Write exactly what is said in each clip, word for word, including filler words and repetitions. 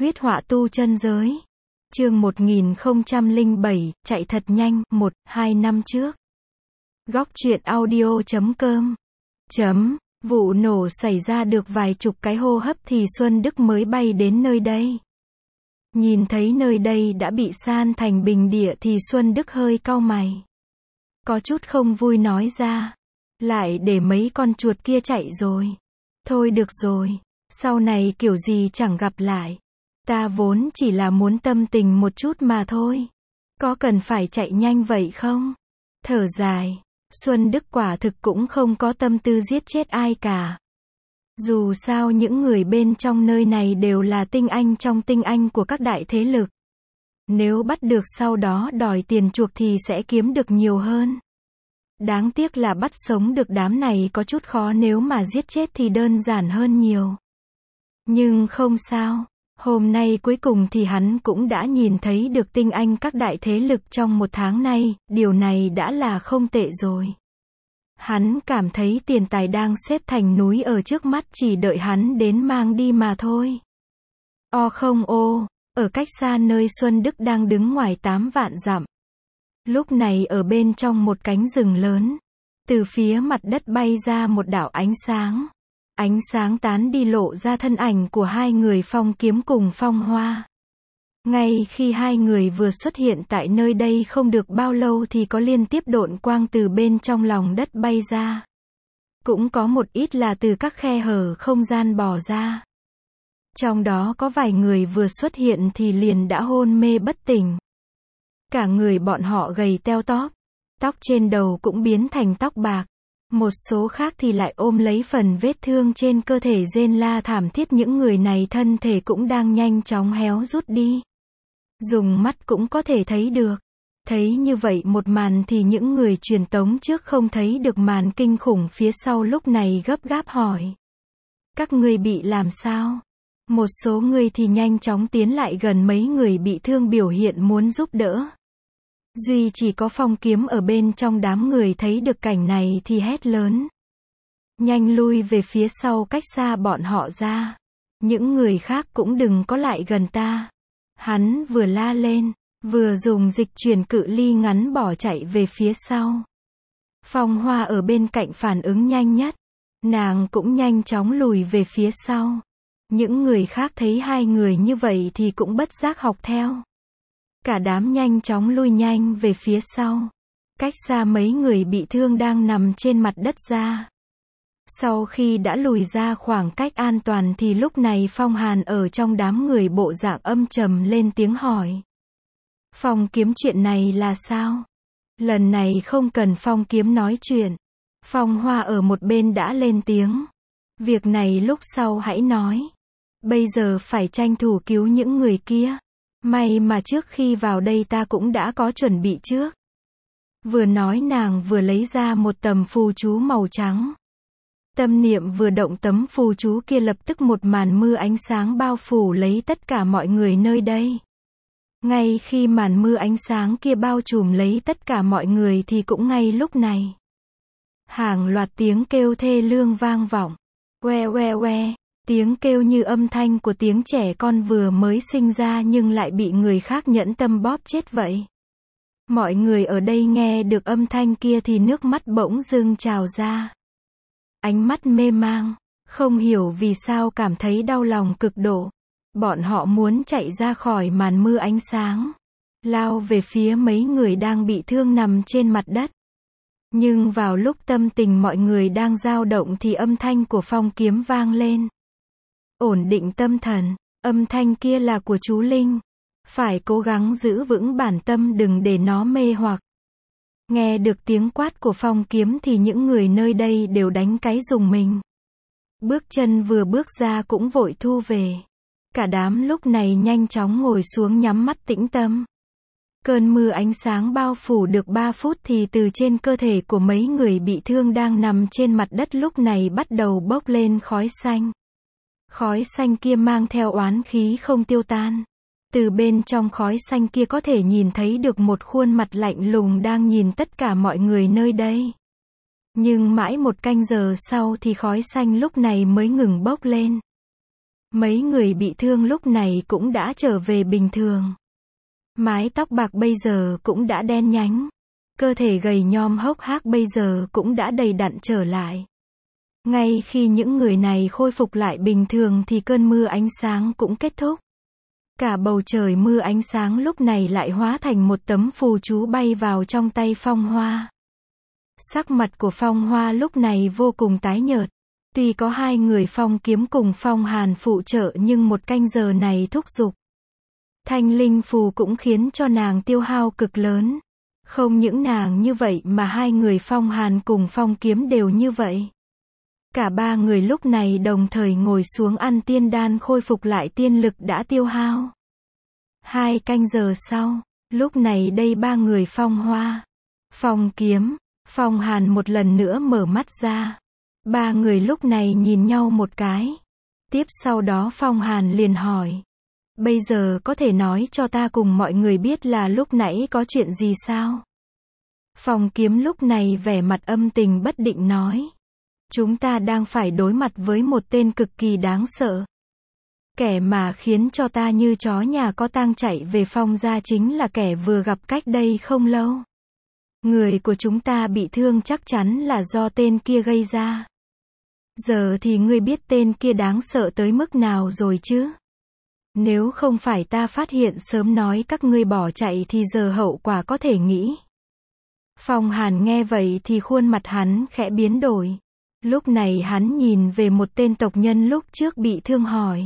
Huyết họa tu chân giới. Chương một nghìn không trăm lẻ bảy, chạy thật nhanh, một, hai năm trước. Góc truyện audio chấm com. Chấm, vụ nổ xảy ra được vài chục cái hô hấp thì Xuân Đức mới bay đến nơi đây. Nhìn thấy nơi đây đã bị san thành bình địa thì Xuân Đức hơi cau mày. Có chút không vui nói ra. Lại để mấy con chuột kia chạy rồi. Thôi được rồi, sau này kiểu gì chẳng gặp lại. Ta vốn chỉ là muốn tâm tình một chút mà thôi. Có cần phải chạy nhanh vậy không? Thở dài, Xuân Đức quả thực cũng không có tâm tư giết chết ai cả. Dù sao những người bên trong nơi này đều là tinh anh trong tinh anh của các đại thế lực. Nếu bắt được sau đó đòi tiền chuộc thì sẽ kiếm được nhiều hơn. Đáng tiếc là bắt sống được đám này có chút khó, nếu mà giết chết thì đơn giản hơn nhiều. Nhưng không sao, hôm nay cuối cùng thì hắn cũng đã nhìn thấy được tinh anh các đại thế lực trong một tháng nay, điều này đã là không tệ rồi. Hắn cảm thấy tiền tài đang xếp thành núi ở trước mắt, chỉ đợi hắn đến mang đi mà thôi. O không ô, ở cách xa nơi Xuân Đức đang đứng ngoài tám vạn dặm. Lúc này ở bên trong một cánh rừng lớn, từ phía mặt đất bay ra một đạo ánh sáng. Ánh sáng tán đi lộ ra thân ảnh của hai người Phong Kiếm cùng Phong Hoa. Ngay khi hai người vừa xuất hiện tại nơi đây không được bao lâu thì có liên tiếp độn quang từ bên trong lòng đất bay ra. Cũng có một ít là từ các khe hở không gian bò ra. Trong đó có vài người vừa xuất hiện thì liền đã hôn mê bất tỉnh. Cả người bọn họ gầy teo tóp, tóc trên đầu cũng biến thành tóc bạc. Một số khác thì lại ôm lấy phần vết thương trên cơ thể rên la thảm thiết, những người này thân thể cũng đang nhanh chóng héo rút đi. Dùng mắt cũng có thể thấy được. Thấy như vậy một màn thì những người truyền tống trước không thấy được màn kinh khủng phía sau lúc này gấp gáp hỏi. Các ngươi bị làm sao? Một số người thì nhanh chóng tiến lại gần mấy người bị thương biểu hiện muốn giúp đỡ. Duy chỉ có Phong Kiếm ở bên trong đám người thấy được cảnh này thì hét lớn. Nhanh lui về phía sau cách xa bọn họ ra. Những người khác cũng đừng có lại gần ta. Hắn vừa la lên, vừa dùng dịch chuyển cự ly ngắn bỏ chạy về phía sau. Phong Hoa ở bên cạnh phản ứng nhanh nhất. Nàng cũng nhanh chóng lùi về phía sau. Những người khác thấy hai người như vậy thì cũng bất giác học theo. Cả đám nhanh chóng lui nhanh về phía sau. Cách xa mấy người bị thương đang nằm trên mặt đất ra. Sau khi đã lùi ra khoảng cách an toàn thì lúc này Phong Hàn ở trong đám người bộ dạng âm trầm lên tiếng hỏi. Phong Kiếm, chuyện này là sao? Lần này không cần Phong Kiếm nói chuyện. Phong Hoa ở một bên đã lên tiếng. Việc này lúc sau hãy nói. Bây giờ phải tranh thủ cứu những người kia. May mà trước khi vào đây ta cũng đã có chuẩn bị trước. Vừa nói nàng vừa lấy ra một tấm phù chú màu trắng. Tâm niệm vừa động, tấm phù chú kia lập tức một màn mưa ánh sáng bao phủ lấy tất cả mọi người nơi đây. Ngay khi màn mưa ánh sáng kia bao trùm lấy tất cả mọi người thì cũng ngay lúc này. Hàng loạt tiếng kêu thê lương vang vọng. Que que que. Tiếng kêu như âm thanh của tiếng trẻ con vừa mới sinh ra nhưng lại bị người khác nhẫn tâm bóp chết vậy. Mọi người ở đây nghe được âm thanh kia thì nước mắt bỗng dưng trào ra. Ánh mắt mê mang, không hiểu vì sao cảm thấy đau lòng cực độ. Bọn họ muốn chạy ra khỏi màn mưa ánh sáng, lao về phía mấy người đang bị thương nằm trên mặt đất. Nhưng vào lúc tâm tình mọi người đang dao động thì âm thanh của Phong Kiếm vang lên. Ổn định tâm thần, âm thanh kia là của chú Linh. Phải cố gắng giữ vững bản tâm, đừng để nó mê hoặc. Nghe được tiếng quát của Phong Kiếm thì những người nơi đây đều đánh cái rùng mình. Bước chân vừa bước ra cũng vội thu về. Cả đám lúc này nhanh chóng ngồi xuống nhắm mắt tĩnh tâm. Cơn mưa ánh sáng bao phủ được ba phút thì từ trên cơ thể của mấy người bị thương đang nằm trên mặt đất lúc này bắt đầu bốc lên khói xanh. Khói xanh kia mang theo oán khí không tiêu tan. Từ bên trong khói xanh kia có thể nhìn thấy được một khuôn mặt lạnh lùng đang nhìn tất cả mọi người nơi đây. Nhưng mãi một canh giờ sau thì khói xanh lúc này mới ngừng bốc lên. Mấy người bị thương lúc này cũng đã trở về bình thường. Mái tóc bạc bây giờ cũng đã đen nhánh. Cơ thể gầy nhom hốc hác bây giờ cũng đã đầy đặn trở lại. Ngay khi những người này khôi phục lại bình thường thì cơn mưa ánh sáng cũng kết thúc. Cả bầu trời mưa ánh sáng lúc này lại hóa thành một tấm phù chú bay vào trong tay Phong Hoa. Sắc mặt của Phong Hoa lúc này vô cùng tái nhợt. Tuy có hai người Phong Kiếm cùng Phong Hàn phụ trợ nhưng một canh giờ này thúc giục. Thanh linh phù cũng khiến cho nàng tiêu hao cực lớn. Không những nàng như vậy mà hai người Phong Hàn cùng Phong Kiếm đều như vậy. Cả ba người lúc này đồng thời ngồi xuống ăn tiên đan khôi phục lại tiên lực đã tiêu hao. Hai canh giờ sau, lúc này đây ba người Phong Hoa, Phong Kiếm, Phong Hàn một lần nữa mở mắt ra. Ba người lúc này nhìn nhau một cái. Tiếp sau đó Phong Hàn liền hỏi. Bây giờ có thể nói cho ta cùng mọi người biết là lúc nãy có chuyện gì sao? Phong Kiếm lúc này vẻ mặt âm tình bất định nói. Chúng ta đang phải đối mặt với một tên cực kỳ đáng sợ. Kẻ mà khiến cho ta như chó nhà có tang chạy về Phong gia chính là kẻ vừa gặp cách đây không lâu. Người của chúng ta bị thương chắc chắn là do tên kia gây ra. Giờ thì ngươi biết tên kia đáng sợ tới mức nào rồi chứ? Nếu không phải ta phát hiện sớm nói các ngươi bỏ chạy thì giờ hậu quả có thể nghĩ. Phong Hàn nghe vậy thì khuôn mặt hắn khẽ biến đổi. Lúc này hắn nhìn về một tên tộc nhân lúc trước bị thương hỏi.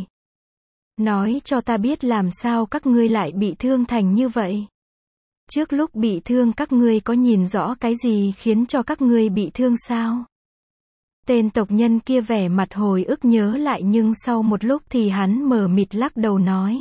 Nói cho ta biết làm sao các ngươi lại bị thương thành như vậy. Trước lúc bị thương các ngươi có nhìn rõ cái gì khiến cho các ngươi bị thương sao? Tên tộc nhân kia vẻ mặt hồi ức nhớ lại nhưng sau một lúc thì hắn mờ mịt lắc đầu nói.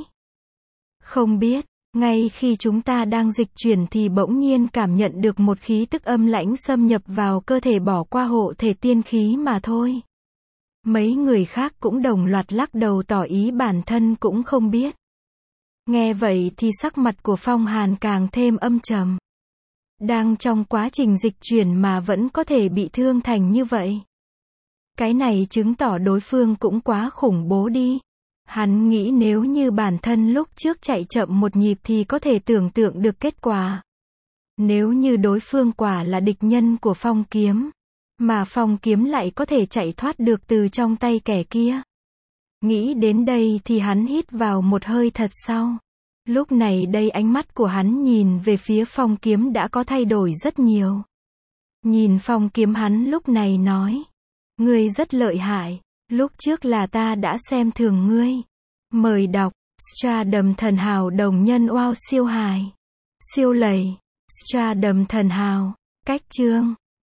Không biết, ngay khi chúng ta đang dịch chuyển thì bỗng nhiên cảm nhận được một khí tức âm lãnh xâm nhập vào cơ thể bỏ qua hộ thể tiên khí mà thôi. Mấy người khác cũng đồng loạt lắc đầu tỏ ý bản thân cũng không biết. Nghe vậy thì sắc mặt của Phong Hàn càng thêm âm trầm. Đang trong quá trình dịch chuyển mà vẫn có thể bị thương thành như vậy. Cái này chứng tỏ đối phương cũng quá khủng bố đi. Hắn nghĩ nếu như bản thân lúc trước chạy chậm một nhịp thì có thể tưởng tượng được kết quả. Nếu như đối phương quả là địch nhân của Phong Kiếm, mà Phong Kiếm lại có thể chạy thoát được từ trong tay kẻ kia. Nghĩ đến đây thì hắn hít vào một hơi thật sâu. Lúc này đây ánh mắt của hắn nhìn về phía Phong Kiếm đã có thay đổi rất nhiều. Nhìn Phong Kiếm hắn lúc này nói. Ngươi rất lợi hại. Lúc trước là ta đã xem thường ngươi. Mời đọc. Stardom thần hào đồng nhân wow siêu hài. Siêu lầy. Stardom thần hào. Cách chương.